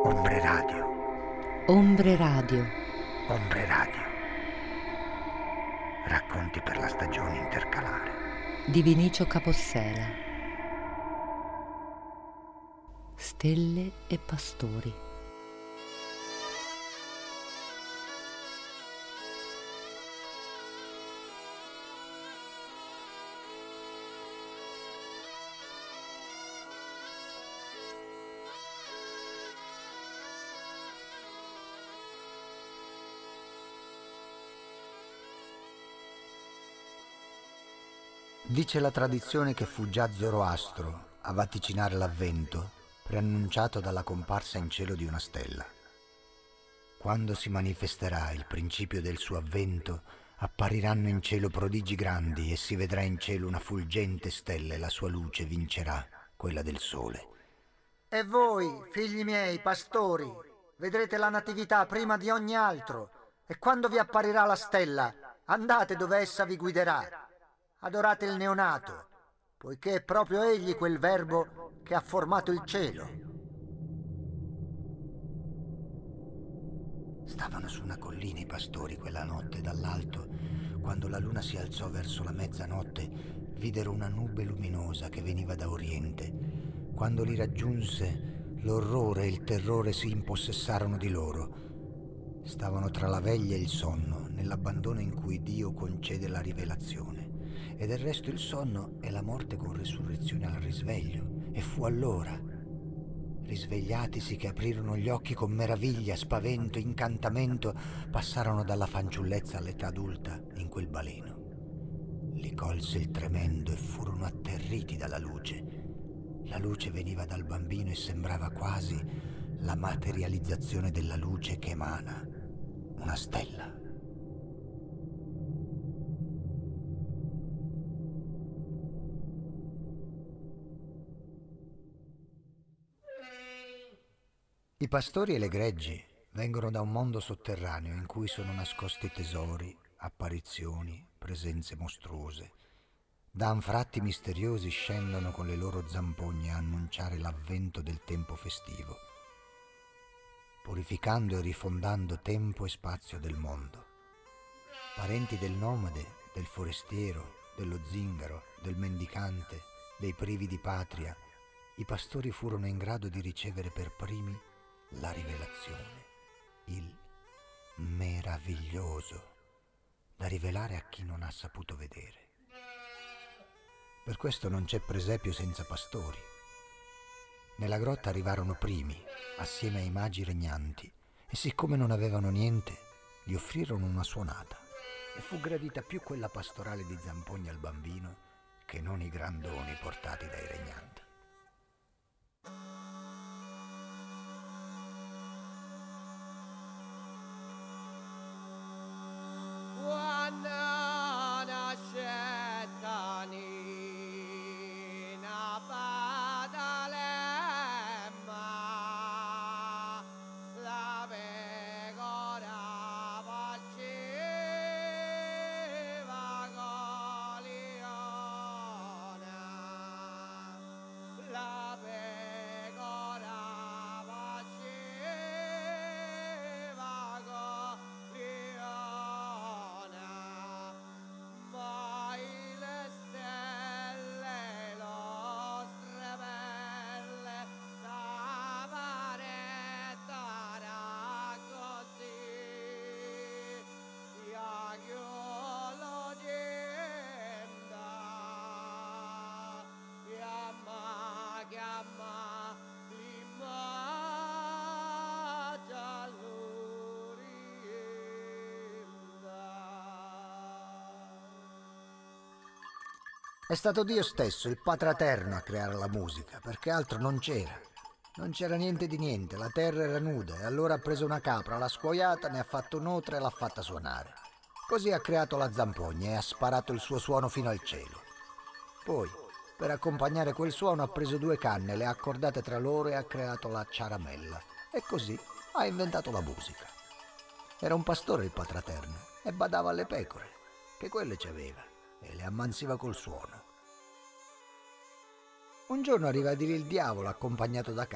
Ombre Radio. Ombre Radio. Ombre Radio. Racconti per la stagione intercalare. Di Vinicio Capossela. Stelle e pastori. Dice la tradizione che fu già Zoroastro a vaticinare l'avvento, preannunciato dalla comparsa in cielo di una stella. Quando si manifesterà il principio del suo avvento, appariranno in cielo prodigi grandi e si vedrà in cielo una fulgente stella e la sua luce vincerà quella del sole. E voi, figli miei, pastori, vedrete la natività prima di ogni altro, e quando vi apparirà la stella, andate dove essa vi guiderà. Adorate il neonato, poiché è proprio egli quel verbo che ha formato il cielo. Stavano su una collina i pastori quella notte. Dall'alto, quando la luna si alzò verso la mezzanotte, videro una nube luminosa che veniva da oriente. Quando li raggiunse, l'orrore e il terrore si impossessarono di loro. Stavano tra la veglia e il sonno, nell'abbandono in cui Dio concede la rivelazione. E del resto il sonno è la morte con resurrezione al risveglio. E fu allora, risvegliatisi, che aprirono gli occhi con meraviglia, spavento, incantamento, passarono dalla fanciullezza all'età adulta in quel baleno. Li colse il tremendo e furono atterriti dalla luce. La luce veniva dal bambino e sembrava quasi la materializzazione della luce che emana una stella. I pastori e le greggi vengono da un mondo sotterraneo in cui sono nascosti tesori, apparizioni, presenze mostruose. Da anfratti misteriosi scendono con le loro zampogne a annunciare l'avvento del tempo festivo, purificando e rifondando tempo e spazio del mondo. Parenti del nomade, del forestiero, dello zingaro, del mendicante, dei privi di patria, i pastori furono in grado di ricevere per primi la rivelazione, il meraviglioso, da rivelare a chi non ha saputo vedere. Per questo non c'è presepio senza pastori. Nella grotta arrivarono primi, assieme ai magi regnanti, e siccome non avevano niente, gli offrirono una suonata, e fu gradita più quella pastorale di zampogne al bambino che non i grandoni portati dai regnanti. È stato Dio stesso, il Patraterno, a creare la musica, perché altro non c'era. Non c'era niente di niente, la terra era nuda, e allora ha preso una capra, l'ha scuoiata, ne ha fatto un'otra e l'ha fatta suonare. Così ha creato la zampogna e ha sparato il suo suono fino al cielo. Poi, per accompagnare quel suono, ha preso due canne, le ha accordate tra loro e ha creato la ciaramella. E così ha inventato la musica. Era un pastore il Patraterno e badava alle pecore, che quelle ci aveva, e le ammansiva col suono. Un giorno arriva a dire il diavolo accompagnato da capre.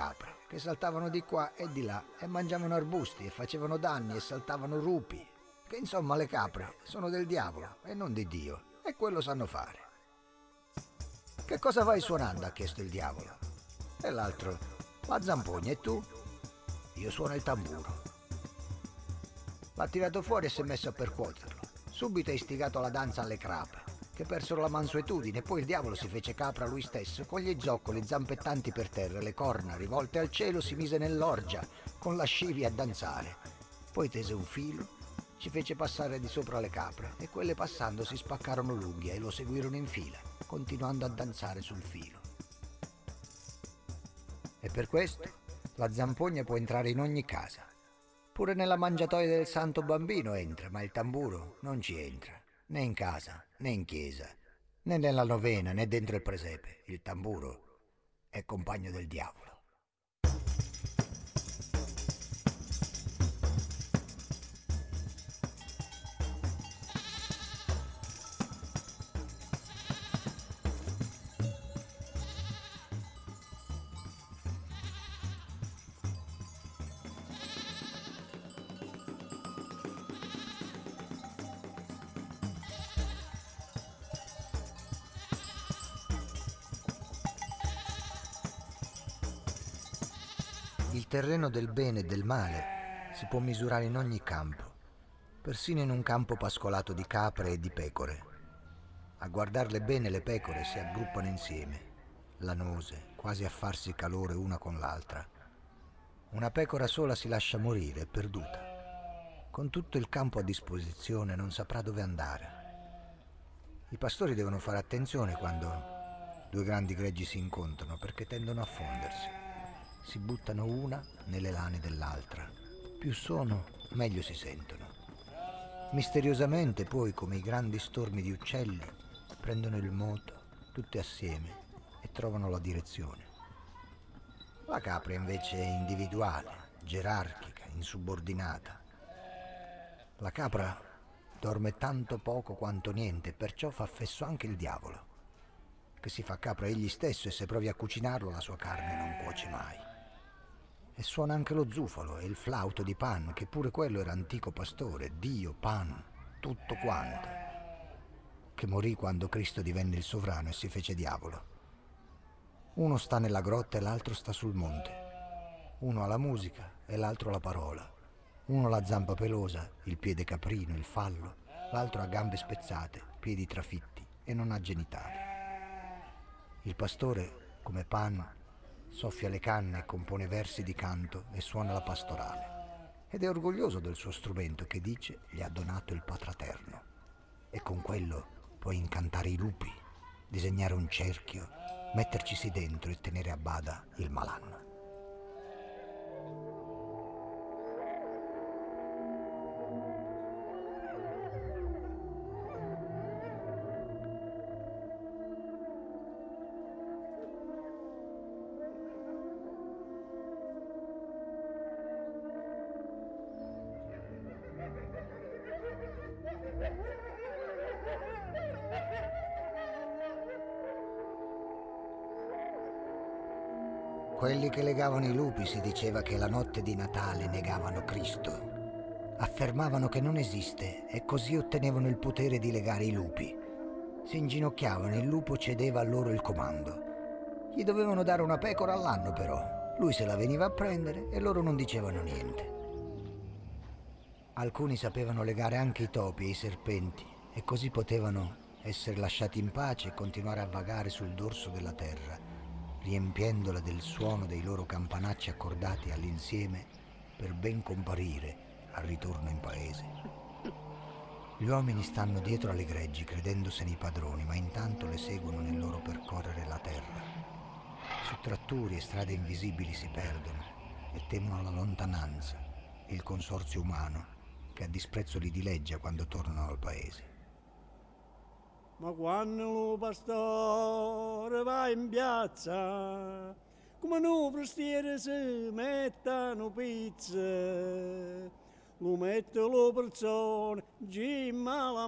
che saltavano di qua e di là e mangiavano arbusti e facevano danni e saltavano rupi, che insomma le capre sono del diavolo e non di Dio, e quello sanno fare. Che cosa vai suonando? Ha chiesto il diavolo. E l'altro, la zampogna, e tu? Io suono il tamburo. L'ha tirato fuori e si è messo a percuoterlo. Subito ha istigato la danza alle capre, che persero la mansuetudine, e poi il diavolo si fece capra lui stesso, con gli zoccoli zampettanti per terra, le corna rivolte al cielo, si mise nell'orgia, con la scivia a danzare. Poi tese un filo, ci fece passare di sopra le capre, e quelle passando si spaccarono l'unghia e lo seguirono in fila, continuando a danzare sul filo. E per questo la zampogna può entrare in ogni casa. Pure nella mangiatoia del Santo Bambino entra, ma il tamburo non ci entra, né in casa, né in chiesa, né nella novena, né dentro il presepe. Il tamburo è compagno del diavolo. Il terreno del bene e del male si può misurare in ogni campo, persino in un campo pascolato di capre e di pecore. A guardarle bene le pecore si aggruppano insieme, lanose, quasi a farsi calore una con l'altra. Una pecora sola si lascia morire, è perduta. Con tutto il campo a disposizione non saprà dove andare. I pastori devono fare attenzione quando due grandi greggi si incontrano, perché tendono a fondersi. Si buttano una nelle lane dell'altra. Più sono, meglio si sentono. Misteriosamente poi, come i grandi stormi di uccelli, prendono il moto tutte assieme e trovano la direzione. La capra invece è individuale, gerarchica, insubordinata. La capra dorme tanto poco quanto niente, perciò fa fesso anche il diavolo, che si fa capra egli stesso, e se provi a cucinarlo la sua carne non cuoce mai. E suona anche lo zufolo e il flauto di Pan, che pure quello era antico pastore, Dio, Pan, tutto quanto, che morì quando Cristo divenne il sovrano e si fece diavolo. Uno sta nella grotta e l'altro sta sul monte. Uno ha la musica e l'altro la parola. Uno la zampa pelosa, il piede caprino, il fallo, l'altro ha gambe spezzate, piedi trafitti e non ha genitali. Il pastore, come Pan, soffia le canne, compone versi di canto e suona la pastorale. Ed è orgoglioso del suo strumento che dice gli ha donato il Patraterno. E con quello puoi incantare i lupi, disegnare un cerchio, mettercisi dentro e tenere a bada il malanno. Quelli che legavano i lupi si diceva che la notte di Natale negavano Cristo. Affermavano che non esiste e così ottenevano il potere di legare i lupi. Si inginocchiavano e il lupo cedeva a loro il comando. Gli dovevano dare una pecora all'anno però. Lui se la veniva a prendere e loro non dicevano niente. Alcuni sapevano legare anche i topi e i serpenti e così potevano essere lasciati in pace e continuare a vagare sul dorso della terra, riempiendola del suono dei loro campanacci accordati all'insieme per ben comparire al ritorno in paese. Gli uomini stanno dietro alle greggi credendosene i padroni, ma intanto le seguono nel loro percorrere la terra. Su tratturi e strade invisibili si perdono e temono la lontananza, il consorzio umano che a disprezzo li dileggia quando tornano al paese. Ma quando lo pastore va in piazza, come no forestiere si mettono pizza, lo mette lo persone, gimma la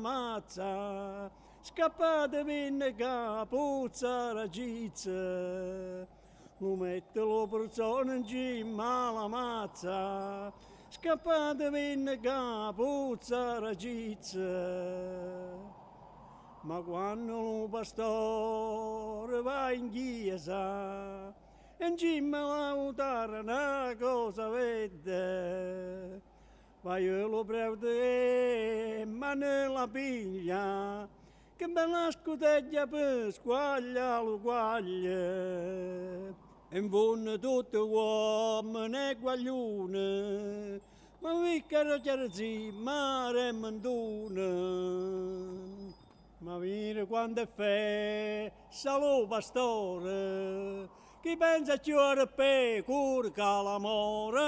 mazza, scappate vinne capuzza la cizza, lo mette lo persone in cima alla mazza, scappate venne capuzza ragizza. Ma quando lo pastore va in chiesa, in cima all'altare una cosa vede, ma io lo prende ma ne la piglia, che bella scuteglia per squaglia lo guaglia. In fondo tutti uomini e guaglione, ma viccaro chiarezzi, mare e mandone. Ma mira quando è festa lo pastore, chi pensa a chiudere per curca l'amore.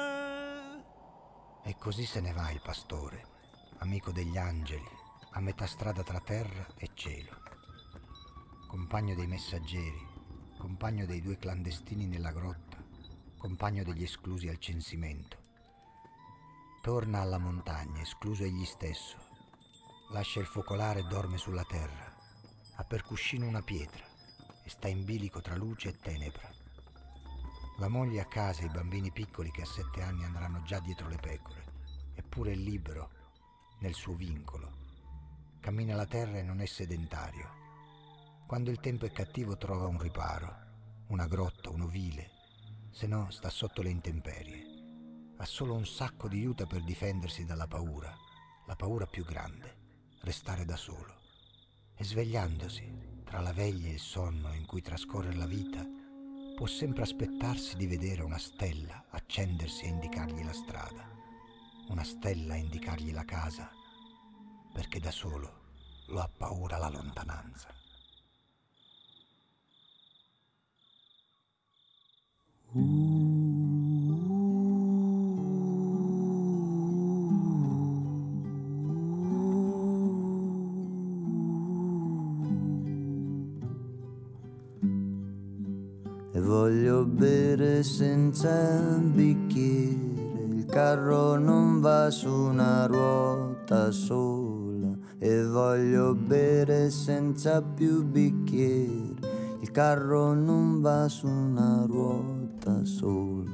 E così se ne va il pastore, amico degli angeli, a metà strada tra terra e cielo. Compagno dei messaggeri, compagno dei 2 clandestini nella grotta, compagno degli esclusi al censimento. Torna alla montagna, escluso egli stesso. Lascia il focolare e dorme sulla terra. Ha per cuscino una pietra e sta in bilico tra luce e tenebra. La moglie a casa e i bambini piccoli che a 7 anni andranno già dietro le pecore. Eppure è libero nel suo vincolo. Cammina la terra e non è sedentario. Quando il tempo è cattivo trova un riparo, una grotta, un ovile, se no sta sotto le intemperie. Ha solo un sacco di juta per difendersi dalla paura, la paura più grande. Restare da solo, e svegliandosi tra la veglia e il sonno in cui trascorre la vita, può sempre aspettarsi di vedere una stella accendersi e indicargli la strada, una stella a indicargli la casa, perché da solo lo ha paura la lontananza. E voglio bere senza bicchiere, il carro non va su una ruota sola. E voglio bere senza più bicchieri, il carro non va su una ruota sola.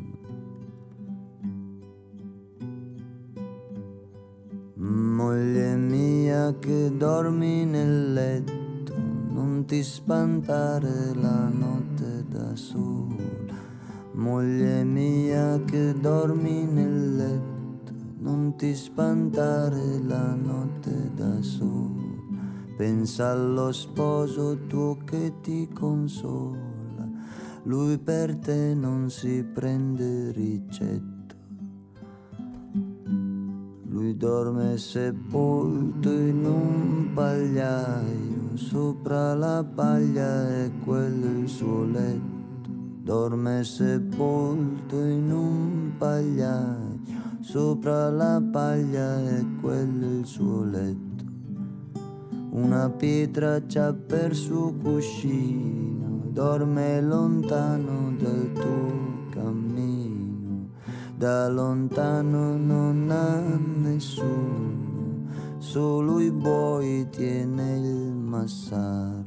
Moglie mia che dormi nel letto, non ti spantare la notte da sola. Moglie mia che dormi nel letto, non ti spantare la notte da sola. Pensa allo sposo tuo che ti consola, lui per te non si prende ricetto. Lui dorme sepolto in un pagliaio, sopra la paglia è quello il suo letto. Dorme sepolto in un pagliaio, sopra la paglia è quello il suo letto. Una pietra c'ha per suo cuscino, dorme lontano dal tuo cammino. Da lontano non ha nessuno, solo i buoi tiene il massaro.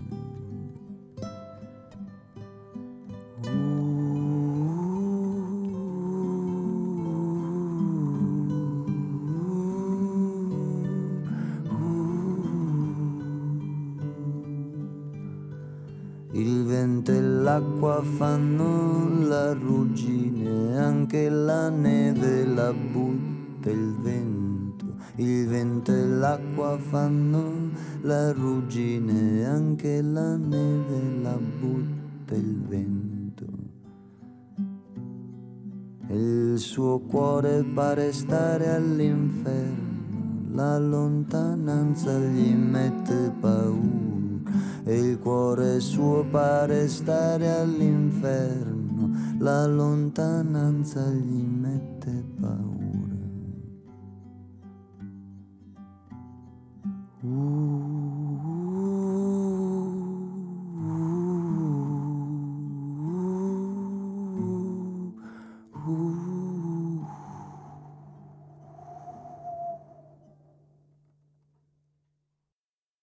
Il vento e l'acqua fanno la ruggine, anche la neve la butta il vento. Il vento e l'acqua fanno la ruggine, anche la neve la butta il vento. E il suo cuore pare stare all'inferno, la lontananza gli mette paura. E il cuore suo pare stare all'inferno, la lontananza gli mette paura.